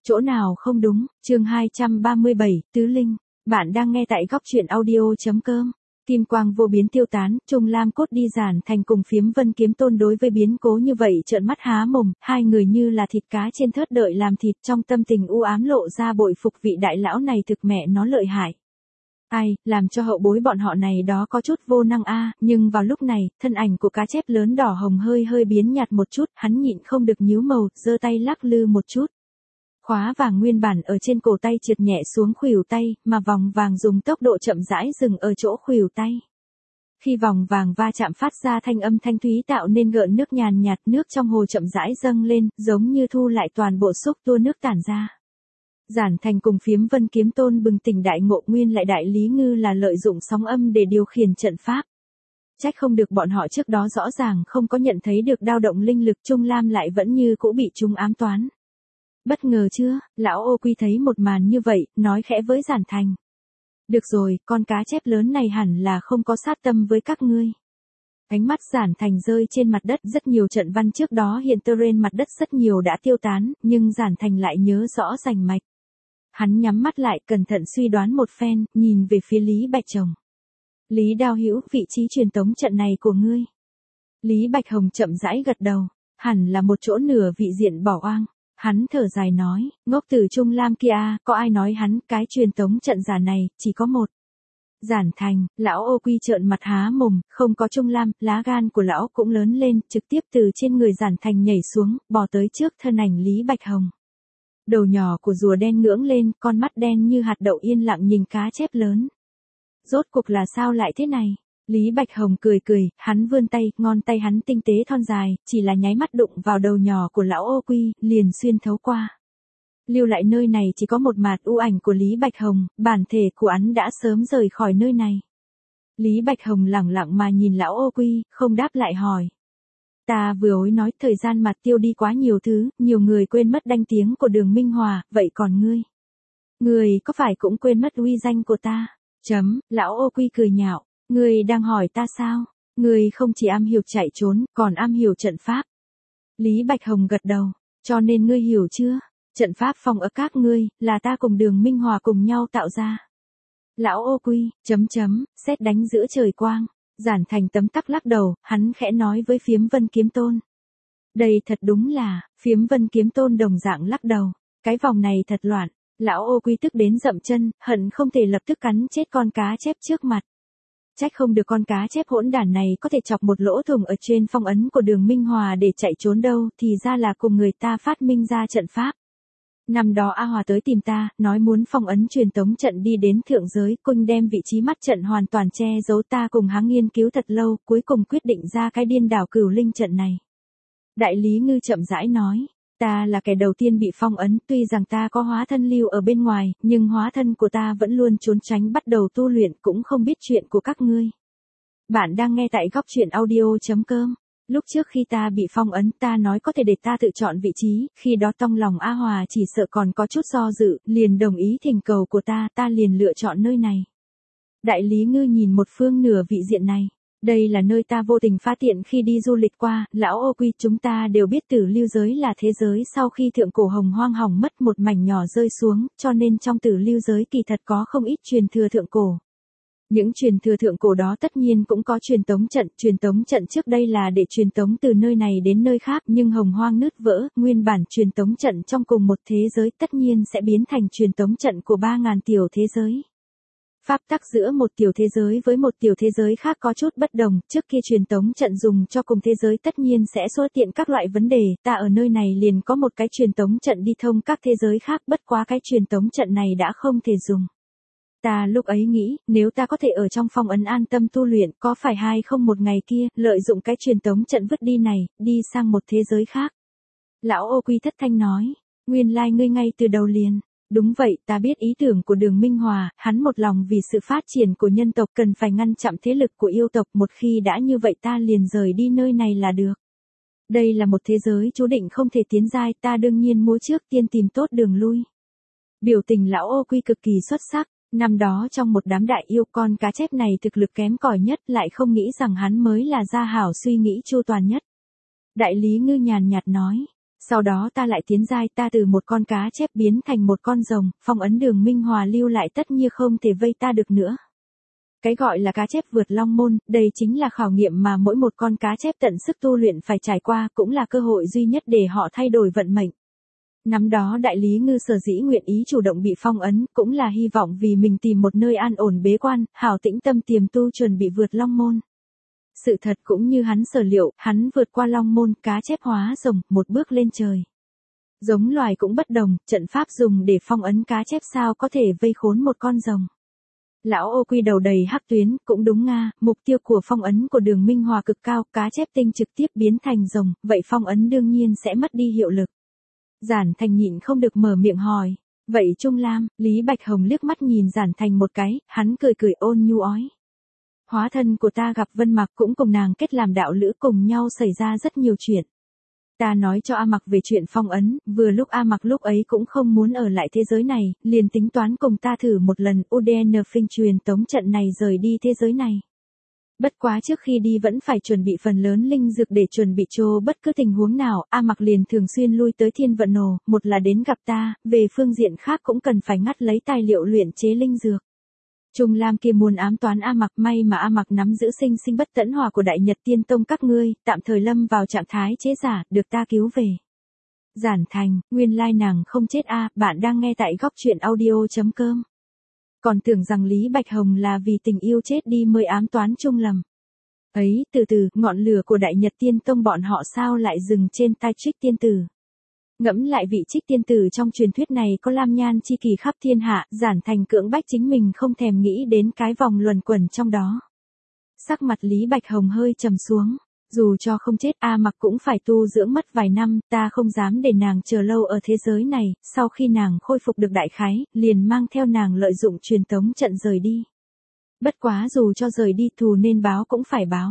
Chỗ nào không đúng, chương 237, Tứ Linh. Bạn đang nghe tại góc truyện audio.com. Kim quang vô biến tiêu tán, Trung Lam Cốt đi Giản Thành cùng Phiếm Vân Kiếm Tôn đối với biến cố như vậy trợn mắt há mồm, hai người như là thịt cá trên thớt đợi làm thịt, trong tâm tình u ám lộ ra bội phục vị đại lão này thực mẹ nó lợi hại. Ai, làm cho hậu bối bọn họ này đó có chút vô năng a, nhưng vào lúc này, thân ảnh của cá chép lớn đỏ hồng hơi biến nhạt một chút, hắn nhịn không được nhíu màu, giơ tay lắc lư một chút. Khóa vàng nguyên bản ở trên cổ tay trượt nhẹ xuống khuỷu tay, mà vòng vàng dùng tốc độ chậm rãi dừng ở chỗ khuỷu tay. Khi vòng vàng va chạm phát ra thanh âm thanh thúy tạo nên gợn nước nhàn nhạt, nước trong hồ chậm rãi dâng lên, giống như thu lại toàn bộ xúc tua nước tản ra. Giản Thành cùng Phiếm Vân Kiếm Tôn bừng tỉnh đại ngộ, nguyên lại đại lý ngư là lợi dụng sóng âm để điều khiển trận pháp. Trách không được bọn họ trước đó rõ ràng không có nhận thấy được dao động linh lực, Trung Lam lại vẫn như cũ bị chúng ám toán. Bất ngờ chưa, lão ô quy thấy một màn như vậy, nói khẽ với Giản Thành. Được rồi, con cá chép lớn này hẳn là không có sát tâm với các ngươi. Ánh mắt Giản Thành rơi trên mặt đất, rất nhiều trận văn trước đó hiện trên mặt đất rất nhiều đã tiêu tán, nhưng Giản Thành lại nhớ rõ rành mạch. Hắn nhắm mắt lại cẩn thận suy đoán một phen, nhìn về phía Lý Bạch Chồng. Lý Đao Hữu, vị trí truyền tống trận này của ngươi. Lý Bạch Hồng chậm rãi gật đầu, hẳn là một chỗ nửa vị diện bỏ oang. Hắn thở dài nói, ngốc tử Trung Lam kia, có ai nói hắn, cái truyền tống trận giả này, chỉ có một. Giản Thành, lão ô quy trợn mặt há mồm, không có Trung Lam, lá gan của lão cũng lớn lên, trực tiếp từ trên người Giản Thành nhảy xuống, bò tới trước thân ảnh Lý Bạch Hồng. Đầu nhỏ của rùa đen ngưỡng lên, con mắt đen như hạt đậu yên lặng nhìn cá chép lớn. Rốt cuộc là sao lại thế này? Lý Bạch Hồng cười, hắn vươn tay, ngón tay hắn tinh tế thon dài, chỉ là nháy mắt đụng vào đầu nhỏ của lão ô quy, liền xuyên thấu qua. Lưu lại nơi này chỉ có một mạt u ảnh của Lý Bạch Hồng, bản thể của hắn đã sớm rời khỏi nơi này. Lý Bạch Hồng lẳng lặng mà nhìn lão ô quy, không đáp lại hỏi. Ta vừa ối nói thời gian mặt tiêu đi quá nhiều thứ, nhiều người quên mất danh tiếng của Đường Minh Hòa, vậy còn ngươi? Ngươi có phải cũng quên mất uy danh của ta? Lão ô quy cười nhạo. Ngươi đang hỏi ta sao? Ngươi không chỉ am hiểu chạy trốn, còn am hiểu trận pháp. Lý Bạch Hồng gật đầu, cho nên ngươi hiểu chưa? Trận pháp phòng ở các ngươi, là ta cùng Đường Minh Hòa cùng nhau tạo ra. Lão ô quy, sét đánh giữa trời quang. Giản Thành tấm tắc lắc đầu, hắn khẽ nói với Phiếm Vân Kiếm Tôn. Đây thật đúng là, Phiếm Vân Kiếm Tôn đồng dạng lắc đầu, cái vòng này thật loạn. Lão ô quy tức đến dậm chân, hận không thể lập tức cắn chết con cá chép trước mặt. Trách không được con cá chép hỗn đản này có thể chọc một lỗ thủng ở trên phong ấn của Đường Minh Hòa để chạy trốn đâu, thì ra là cùng người ta phát minh ra trận pháp. Năm đó A Hòa tới tìm ta, nói muốn phong ấn truyền tống trận đi đến thượng giới, cung đem vị trí mắt trận hoàn toàn che giấu, ta cùng hắn nghiên cứu thật lâu, cuối cùng quyết định ra cái điên đảo Cửu Linh trận này. Đại lý ngư chậm rãi nói. Ta là kẻ đầu tiên bị phong ấn, tuy rằng ta có hóa thân lưu ở bên ngoài, nhưng hóa thân của ta vẫn luôn trốn tránh bắt đầu tu luyện, cũng không biết chuyện của các ngươi. Bạn đang nghe tại góc truyện audio.com. Lúc trước khi ta bị phong ấn, ta nói có thể để ta tự chọn vị trí, khi đó trong lòng A Hòa chỉ sợ còn có chút do dự, liền đồng ý thỉnh cầu của ta liền lựa chọn nơi này. Đại lý ngư nhìn một phương nửa vị diện này. Đây là nơi ta vô tình phát hiện khi đi du lịch qua, lão ô quy, chúng ta đều biết tử lưu giới là thế giới sau khi thượng cổ hồng hoang hỏng mất một mảnh nhỏ rơi xuống, cho nên trong tử lưu giới kỳ thật có không ít truyền thừa thượng cổ. Những truyền thừa thượng cổ đó tất nhiên cũng có truyền tống trận trước đây là để truyền tống từ nơi này đến nơi khác, nhưng hồng hoang nứt vỡ, nguyên bản truyền tống trận trong cùng một thế giới tất nhiên sẽ biến thành truyền tống trận của 3.000 tiểu thế giới. Pháp tắc giữa một tiểu thế giới với một tiểu thế giới khác có chút bất đồng, trước kia truyền tống trận dùng cho cùng thế giới tất nhiên sẽ xuất hiện các loại vấn đề, ta ở nơi này liền có một cái truyền tống trận đi thông các thế giới khác, bất quá cái truyền tống trận này đã không thể dùng. Ta lúc ấy nghĩ, nếu ta có thể ở trong phong ấn an tâm tu luyện, có phải hay không một ngày kia, lợi dụng cái truyền tống trận vứt đi này, đi sang một thế giới khác. Lão ô quy thất thanh nói, nguyên lai ngươi ngay từ đầu liền. Đúng vậy, ta biết ý tưởng của Đường Minh Hòa, hắn một lòng vì sự phát triển của nhân tộc cần phải ngăn chặn thế lực của yêu tộc, một khi đã như vậy ta liền rời đi nơi này là được. Đây là một thế giới chú định không thể tiến giai, ta đương nhiên muốn trước tiên tìm tốt đường lui. Biểu tình lão ô quy cực kỳ xuất sắc, năm đó trong một đám đại yêu con cá chép này thực lực kém cỏi nhất, lại không nghĩ rằng hắn mới là gia hảo suy nghĩ chu toàn nhất. Đại lý ngư nhàn nhạt nói, Sau đó ta lại tiến giai, ta từ một con cá chép biến thành một con rồng, phong ấn Đường Minh Hòa lưu lại tất nhiên không thể vây ta được nữa. Cái gọi là cá chép vượt long môn, đây chính là khảo nghiệm mà mỗi một con cá chép tận sức tu luyện phải trải qua, cũng là cơ hội duy nhất để họ thay đổi vận mệnh. Năm đó Đại Lý Ngư sở dĩ nguyện ý chủ động bị phong ấn, cũng là hy vọng vì mình tìm một nơi an ổn bế quan, hảo tĩnh tâm tiềm tu chuẩn bị vượt long môn. Sự thật cũng như hắn sở liệu, hắn vượt qua long môn, cá chép hóa rồng, một bước lên trời. Giống loài cũng bất đồng, trận pháp dùng để phong ấn cá chép sao có thể vây khốn một con rồng. Lão Ô Quy đầu đầy hắc tuyến, cũng đúng nga, mục tiêu của phong ấn của Đường Minh Hòa cực cao, cá chép tinh trực tiếp biến thành rồng, vậy phong ấn đương nhiên sẽ mất đi hiệu lực. Giản Thành nhịn không được mở miệng hỏi, vậy Trung Lam, Lý Bạch Hồng liếc mắt nhìn Giản Thành một cái, hắn cười cười ôn nhu ói. Hóa thân của ta gặp Vân Mặc cũng cùng nàng kết làm đạo lữ, cùng nhau xảy ra rất nhiều chuyện. Ta nói cho A Mặc về chuyện phong ấn, vừa lúc A Mặc lúc ấy cũng không muốn ở lại thế giới này, liền tính toán cùng ta thử một lần UDN phinh truyền tống trận này rời đi thế giới này. Bất quá trước khi đi vẫn phải chuẩn bị phần lớn linh dược để chuẩn bị cho bất cứ tình huống nào, A Mặc liền thường xuyên lui tới Thiên Vận Nổ, một là đến gặp ta, về phương diện khác cũng cần phải ngắt lấy tài liệu luyện chế linh dược. Trung Lam kia muốn ám toán A Mặc, may mà A Mặc nắm giữ sinh sinh bất tẫn hỏa của Đại Nhật Tiên Tông các ngươi, tạm thời lâm vào trạng thái chế giả, được ta cứu về. Giản Thành, nguyên lai nàng không chết a, bạn đang nghe tại góc truyện audio.com. Còn tưởng rằng Lý Bạch Hồng là vì tình yêu chết đi mới ám toán Trung lầm. Ấy, từ từ, ngọn lửa của Đại Nhật Tiên Tông bọn họ sao lại dừng trên tai Trích Tiên Tử. Ngẫm lại vị Trích Tiên Tử trong truyền thuyết này có lam nhan chi kỳ khắp thiên hạ, Giản Thành cưỡng bách chính mình không thèm nghĩ đến cái vòng luẩn quẩn trong đó. Sắc mặt Lý Bạch Hồng hơi trầm xuống, dù cho không chết A Mặc cũng phải tu dưỡng mất vài năm, ta không dám để nàng chờ lâu ở thế giới này, sau khi nàng khôi phục được đại khái, liền mang theo nàng lợi dụng truyền tống trận rời đi. Bất quá dù cho rời đi thù nên báo cũng phải báo.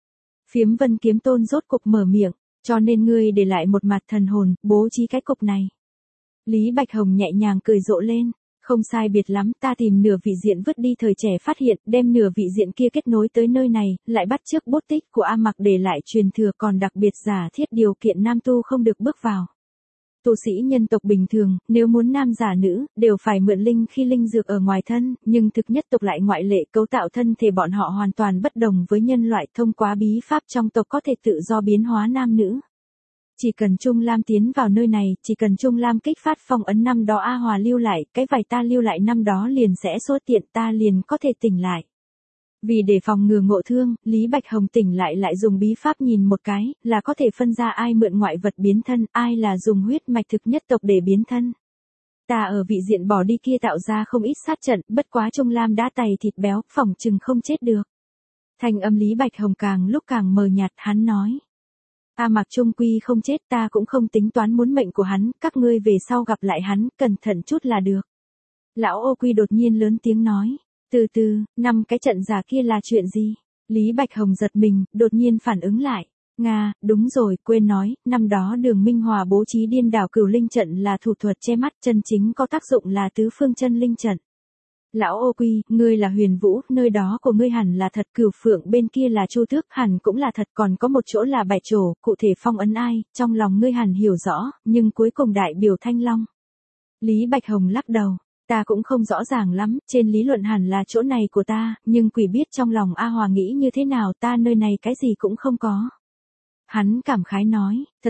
Phiếm Vân Kiếm Tôn rốt cục mở miệng. Cho nên ngươi để lại một mặt thần hồn, bố trí cái cục này. Lý Bạch Hồng nhẹ nhàng cười rộ lên, không sai biệt lắm, ta tìm nửa vị diện vứt đi thời trẻ phát hiện, đem nửa vị diện kia kết nối tới nơi này, lại bắt chước bút tích của A Mặc để lại truyền thừa, còn đặc biệt giả thiết điều kiện nam tu không được bước vào. Tu sĩ nhân tộc bình thường, nếu muốn nam giả nữ, đều phải mượn linh khi linh dược ở ngoài thân, nhưng thực nhất tộc lại ngoại lệ, cấu tạo thân thể bọn họ hoàn toàn bất đồng với nhân loại, thông qua bí pháp trong tộc có thể tự do biến hóa nam nữ. Chỉ cần Trung Lam tiến vào nơi này, chỉ cần Trung Lam kích phát phong ấn năm đó A Hòa lưu lại, cái vài ta lưu lại năm đó liền sẽ số tiện, ta liền có thể tỉnh lại. Vì để phòng ngừa ngộ thương, Lý Bạch Hồng tỉnh lại dùng bí pháp nhìn một cái, là có thể phân ra ai mượn ngoại vật biến thân, ai là dùng huyết mạch thực nhất tộc để biến thân. Ta ở vị diện bỏ đi kia tạo ra không ít sát trận, bất quá Trung Lam đã tày thịt béo, phỏng chừng không chết được. Thành âm Lý Bạch Hồng càng lúc càng mờ nhạt, hắn nói. A Mặc trung quy không chết, ta cũng không tính toán muốn mệnh của hắn, các ngươi về sau gặp lại hắn, cẩn thận chút là được. Lão Ô Quy đột nhiên lớn tiếng nói. Từ từ, 5 cái trận giả kia là chuyện gì? Lý Bạch Hồng giật mình, đột nhiên phản ứng lại. Nga, đúng rồi, quên nói, năm đó Đường Minh Hòa bố trí điên đảo cửu linh trận là thủ thuật che mắt, chân chính có tác dụng là tứ phương chân linh trận. Lão Ô Quy, ngươi là Huyền Vũ, nơi đó của ngươi hẳn là thật, Cửu Phượng bên kia là Chu Tước, hẳn cũng là thật, còn có một chỗ là Bạch Trổ, cụ thể phong ấn ai, trong lòng ngươi hẳn hiểu rõ, nhưng cuối cùng đại biểu Thanh Long. Lý Bạch Hồng lắc đầu. Ta cũng không rõ ràng lắm, trên lý luận hẳn là chỗ này của ta, nhưng quỷ biết trong lòng A Hòa nghĩ như thế nào, ta nơi này cái gì cũng không có. Hắn cảm khái nói, thật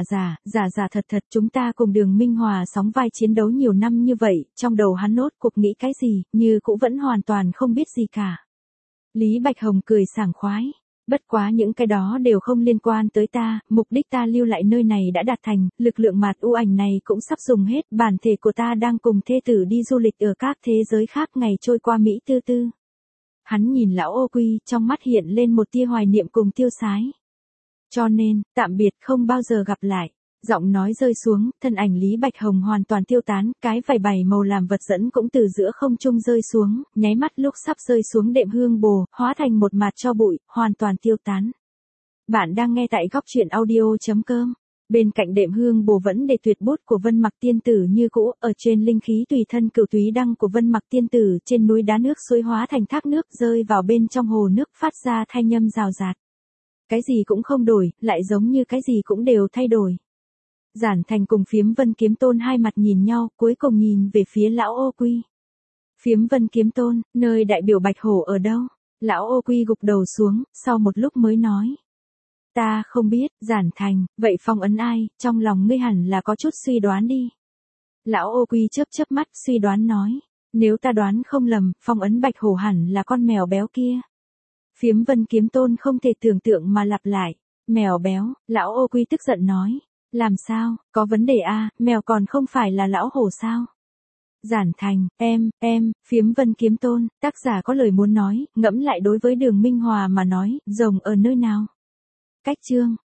giả thật, chúng ta cùng Đường Minh Hòa sóng vai chiến đấu nhiều năm như vậy, trong đầu hắn nốt cuộc nghĩ cái gì, như cũng vẫn hoàn toàn không biết gì cả. Lý Bạch Hồng cười sảng khoái. Bất quá những cái đó đều không liên quan tới ta, mục đích ta lưu lại nơi này đã đạt thành, lực lượng mạt u ảnh này cũng sắp dùng hết, bản thể của ta đang cùng thê tử đi du lịch ở các thế giới khác, ngày trôi qua mỹ tư tư. Hắn nhìn lão Ô Quy, trong mắt hiện lên một tia hoài niệm cùng tiêu sái. Cho nên, tạm biệt, không bao giờ gặp lại. Giọng nói rơi xuống, thân ảnh Lý Bạch Hồng hoàn toàn tiêu tán, cái vảy bảy màu làm vật dẫn cũng từ giữa không trung rơi xuống, nháy mắt lúc sắp rơi xuống đệm hương bồ, hóa thành một mạt tro bụi, hoàn toàn tiêu tán. Bạn đang nghe tại góc truyện audio.com. Bên cạnh đệm hương bồ vẫn để tuyệt bút của Vân Mặc Tiên Tử như cũ, ở trên linh khí tùy thân cửu túy đăng của Vân Mặc Tiên Tử, trên núi đá nước suối hóa thành thác nước rơi vào bên trong hồ nước phát ra thanh âm rào rạt. Cái gì cũng không đổi, lại giống như cái gì cũng đều thay đổi. Giản Thành cùng Phiếm Vân Kiếm Tôn hai mặt nhìn nhau, cuối cùng nhìn về phía lão Ô Quy. Phiếm Vân Kiếm Tôn, nơi đại biểu Bạch Hổ ở đâu? Lão Ô Quy gục đầu xuống, sau một lúc mới nói. Ta không biết, Giản Thành, vậy phong ấn ai, trong lòng ngươi hẳn là có chút suy đoán đi. Lão Ô Quy chớp chớp mắt suy đoán nói. Nếu ta đoán không lầm, phong ấn Bạch Hổ hẳn là con mèo béo kia. Phiếm Vân Kiếm Tôn không thể tưởng tượng mà lặp lại. Mèo béo, lão Ô Quy tức giận nói. Làm sao, có vấn đề à, mèo còn không phải là lão hổ sao? Giản Thành, Phiếm Vân Kiếm Tôn, tác giả có lời muốn nói, ngẫm lại đối với Đường Minh Hòa mà nói, rồng ở nơi nào? Cách chương.